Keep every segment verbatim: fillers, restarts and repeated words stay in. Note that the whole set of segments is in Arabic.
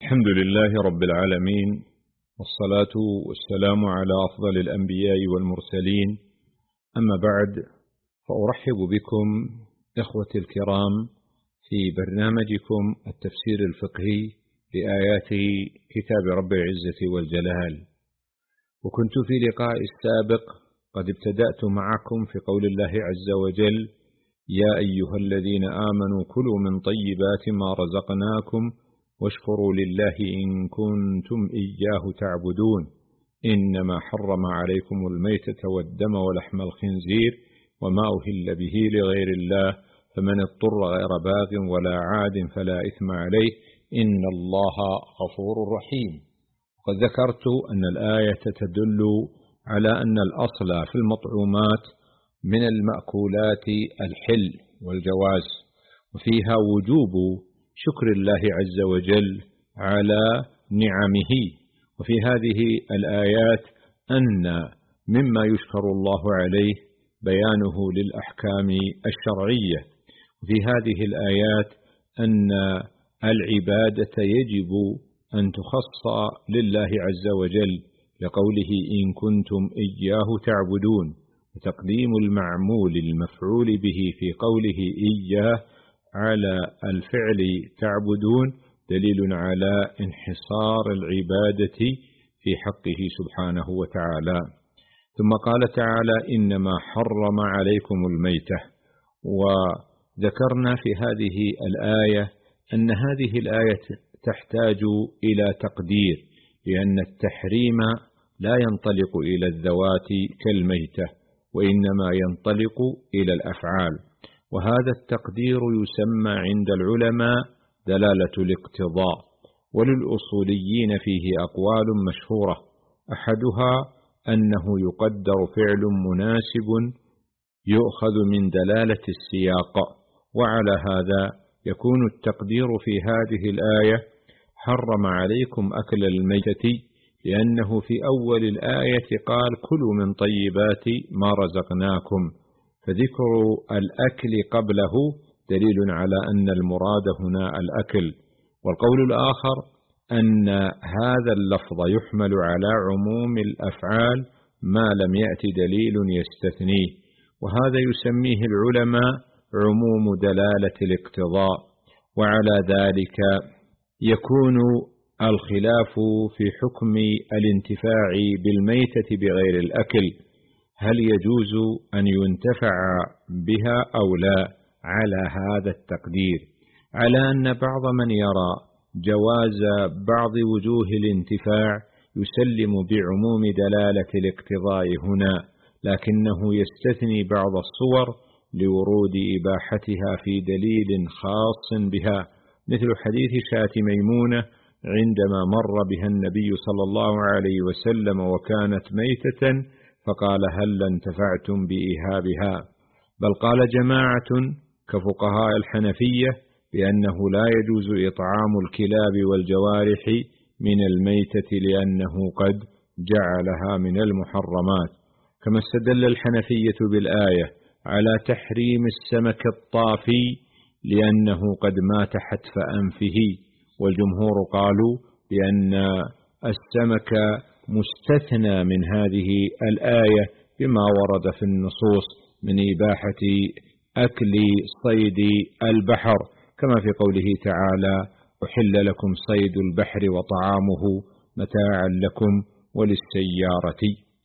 الحمد لله رب العالمين، والصلاة والسلام على أفضل الأنبياء والمرسلين. أما بعد، فأرحب بكم إخوتي الكرام في برنامجكم التفسير الفقهي لآيات كتاب رب العزة والجلال. وكنت في لقاء السابق قد ابتدأت معكم في قول الله عز وجل: يا أيها الذين آمنوا كلوا من طيبات ما رزقناكم واشكروا لله إن كنتم إياه تعبدون، إنما حرم عليكم الميتة والدم ولحم الخنزير وما أهل به لغير الله، فمن اضطر غير باغ ولا عاد فلا إثم عليه، إن الله غفور رحيم. وقد ذكرت أن الآية تدل على أن الأصل في المطعومات من المأكولات الحل والجواز، وفيها وجوب شكر الله عز وجل على نعمه. وفي هذه الآيات أن مما يشكر الله عليه بيانه للأحكام الشرعية. وفي هذه الآيات أن العبادة يجب أن تخص لله عز وجل لقوله إن كنتم إياه تعبدون، وتقديم المعمول المفعول به في قوله إياه على الفعل تعبدون دليل على انحصار العبادة في حقه سبحانه وتعالى. ثم قال تعالى: إنما حرم عليكم الميتة. وذكرنا في هذه الآية أن هذه الآية تحتاج إلى تقدير، لأن التحريم لا ينطلق إلى الذوات كالميتة، وإنما ينطلق إلى الأفعال. وهذا التقدير يسمى عند العلماء دلالة الاقتضاء، وللأصوليين فيه أقوال مشهورة، أحدها أنه يقدر فعل مناسب يؤخذ من دلالة السياق، وعلى هذا يكون التقدير في هذه الآية: حرم عليكم أكل الميتة، لأنه في أول الآية قال: كلوا من طيبات ما رزقناكم، فذكر الأكل قبله دليل على أن المراد هنا الأكل. والقول الآخر أن هذا اللفظ يحمل على عموم الأفعال ما لم يأتي دليل يستثنيه، وهذا يسميه العلماء عموم دلالة الاقتضاء. وعلى ذلك يكون الخلاف في حكم الانتفاع بالميتة بغير الأكل، هل يجوز أن ينتفع بها أو لا، على هذا التقدير، على أن بعض من يرى جواز بعض وجوه الانتفاع يسلم بعموم دلالة الاقتضاء هنا، لكنه يستثني بعض الصور لورود إباحتها في دليل خاص بها، مثل حديث شاة ميمونة عندما مر بها النبي صلى الله عليه وسلم وكانت ميتة، فقال: هل انتفعتم بإيهابها؟ بل قال جماعة كفقهاء الحنفية بأنه لا يجوز إطعام الكلاب والجوارح من الميتة، لأنه قد جعلها من المحرمات. كما استدل الحنفية بالآية على تحريم السمك الطافي لأنه قد مات حتف أنفه، والجمهور قالوا بأن السمك مستثنى من هذه الآية بما ورد في النصوص من إباحة أكل صيد البحر، كما في قوله تعالى: أحل لكم صيد البحر وطعامه متاعا لكم وللسيارة.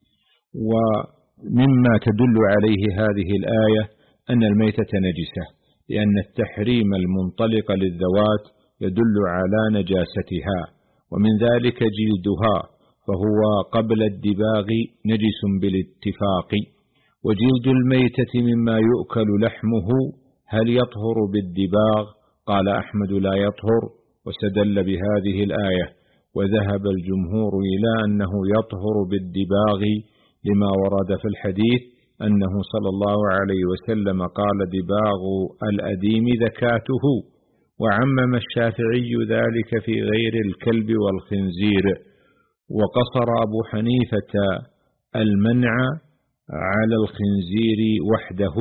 ومما تدل عليه هذه الآية أن الميتة نجسة، لأن التحريم المنطلق للذوات يدل على نجاستها، ومن ذلك جلدها، فهو قبل الدباغ نجس بالاتفاق. وجلد الميتة مما يؤكل لحمه، هل يطهر بالدباغ؟ قال أحمد: لا يطهر، واستدل بهذه الآية. وذهب الجمهور إلى أنه يطهر بالدباغ لما ورد في الحديث أنه صلى الله عليه وسلم قال: دباغ الأديم ذكاته. وعمم الشافعي ذلك في غير الكلب والخنزير، وقصر أبو حنيفة المنع على الخنزير وحده.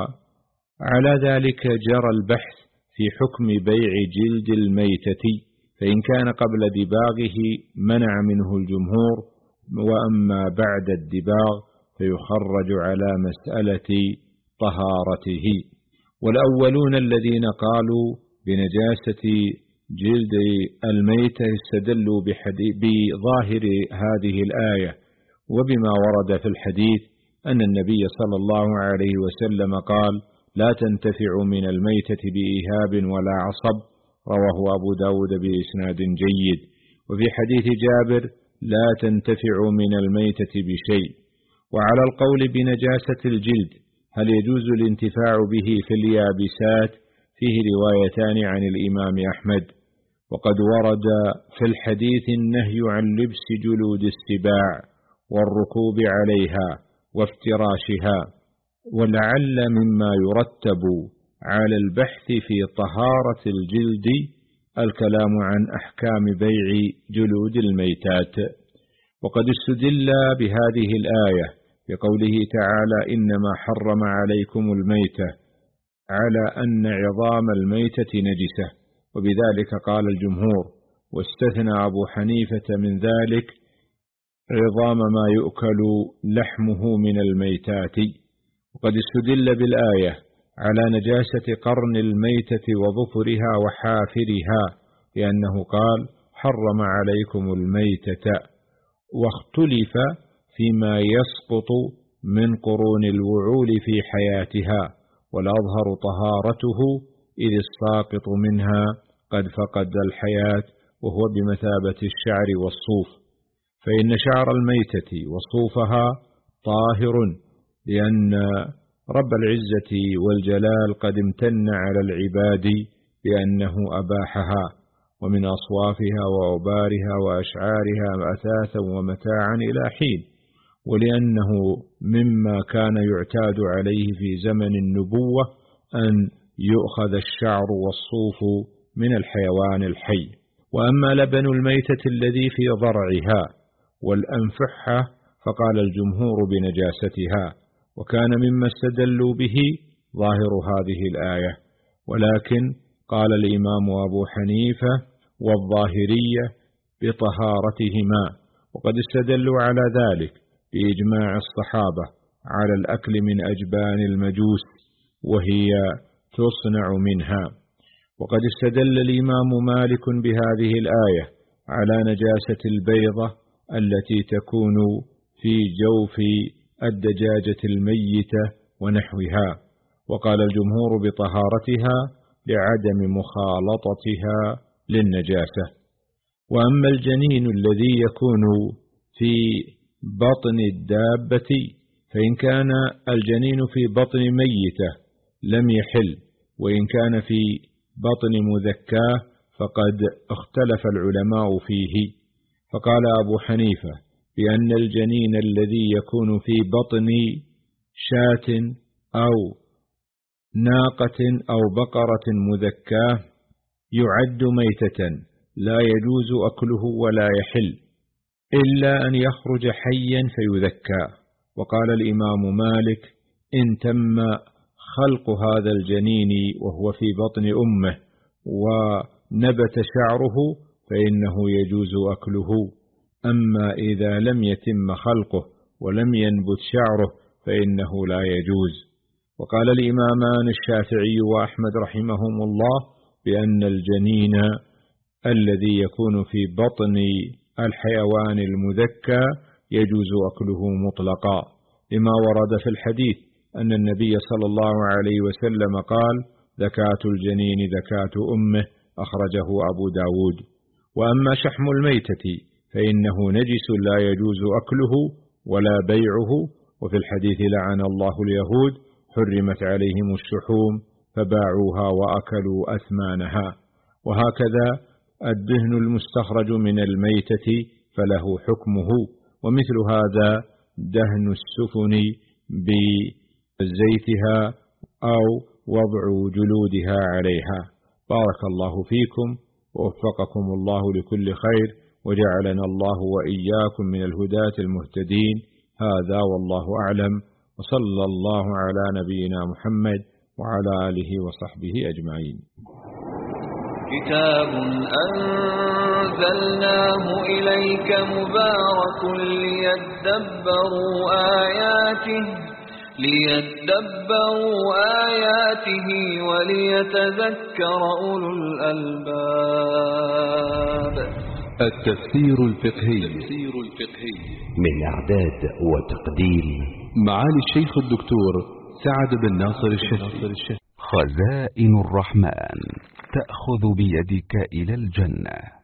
وعلى ذلك جرى البحث في حكم بيع جلد الميتة، فإن كان قبل دباغه منع منه الجمهور، وأما بعد الدباغ فيخرج على مسألة طهارته. والأولون الذين قالوا بنجاسة جلد الميتة استدلوا بظاهر هذه الآية وبما ورد في الحديث أن النبي صلى الله عليه وسلم قال: لا تنتفع من الميتة بإيهاب ولا عصب، رواه أبو داود بإسناد جيد. وفي حديث جابر: لا تنتفع من الميتة بشيء. وعلى القول بنجاسة الجلد هل يجوز الانتفاع به في اليابسات فيه روايتان عن الإمام أحمد، وقد ورد في الحديث النهي عن لبس جلود السباع والركوب عليها وافتراشها. ولعل مما يرتب على البحث في طهارة الجلد الكلام عن أحكام بيع جلود الميتات. وقد استدل بهذه الآية بقوله تعالى: إنما حرم عليكم الميتة، على أن عظام الميتة نجسة، وبذلك قال الجمهور، واستثنى أبو حنيفة من ذلك عظام ما يؤكل لحمه من الميتات. وقد استدل بالآية على نجاسة قرن الميتة وظفرها وحافرها، لأنه قال: حرم عليكم الميتة. واختلف فيما يسقط من قرون الوعول في حياتها، والأظهر طهارته إذ الساقط منها قد فقد الحياة، وهو بمثابة الشعر والصوف، فإن شعر الميتة وصوفها طاهر، لأن رب العزة والجلال قد امتن على العباد بأنه أباحها، ومن أصوافها وأوبارها وأشعارها أثاثا ومتاعا إلى حين، ولأنه مما كان يعتاد عليه في زمن النبوة أن يؤخذ الشعر والصوف من الحيوان الحي. وأما لبن الميتة الذي في ضرعها والأنفحة فقال الجمهور بنجاستها، وكان مما استدلوا به ظاهر هذه الآية. ولكن قال الإمام أبو حنيفة والظاهرية بطهارتهما، وقد استدلوا على ذلك بإجماع الصحابة على الأكل من أجبان المجوس وهي تصنع منها. وقد استدل الإمام مالك بهذه الآية على نجاسة البيضة التي تكون في جوف الدجاجة الميتة ونحوها، وقال الجمهور بطهارتها لعدم مخالطتها للنجاسة. وأما الجنين الذي يكون في بطن الدابة فإن كان الجنين في بطن ميتة لم يحل، وإن كان في بطن مذكاه فقد اختلف العلماء فيه. فقال أبو حنيفة بأن الجنين الذي يكون في بطن شاة أو ناقة أو بقرة مذكاه يعد ميتة لا يجوز أكله ولا يحل إلا أن يخرج حيا فيذكى. وقال الإمام مالك: إن تم خلق هذا الجنين وهو في بطن أمه ونبت شعره فإنه يجوز أكله، أما إذا لم يتم خلقه ولم ينبت شعره فإنه لا يجوز. وقال الإمامان الشافعي وأحمد رحمهم الله بأن الجنين الذي يكون في بطن الحيوان المذكى يجوز أكله مطلقا، لما ورد في الحديث أن النبي صلى الله عليه وسلم قال: زكاة الجنين زكاة أمه، أخرجه أبو داود. وأما شحم الميتة فإنه نجس لا يجوز أكله ولا بيعه، وفي الحديث: لعن الله اليهود حرمت عليهم الشحوم فباعوها وأكلوا أثمانها. وهكذا الدهن المستخرج من الميتة فله حكمه، ومثل هذا دهن السفن بزيتها أو وضع جلودها عليها. بارك الله فيكم ووفقكم الله لكل خير، وجعلنا الله وإياكم من الهداة المهتدين. هذا والله أعلم، وصلى الله على نبينا محمد وعلى آله وصحبه أجمعين. كتاب أنزلناه إليك مبارك ليدبروا آياته ليدبروا آياته وليتذكر أولو الألباب. التفسير الفقهي من إعداد وتقديم معالي الشيخ الدكتور سعد بن ناصر الشهري. خزائن الرحمن تأخذ بيدك إلى الجنة.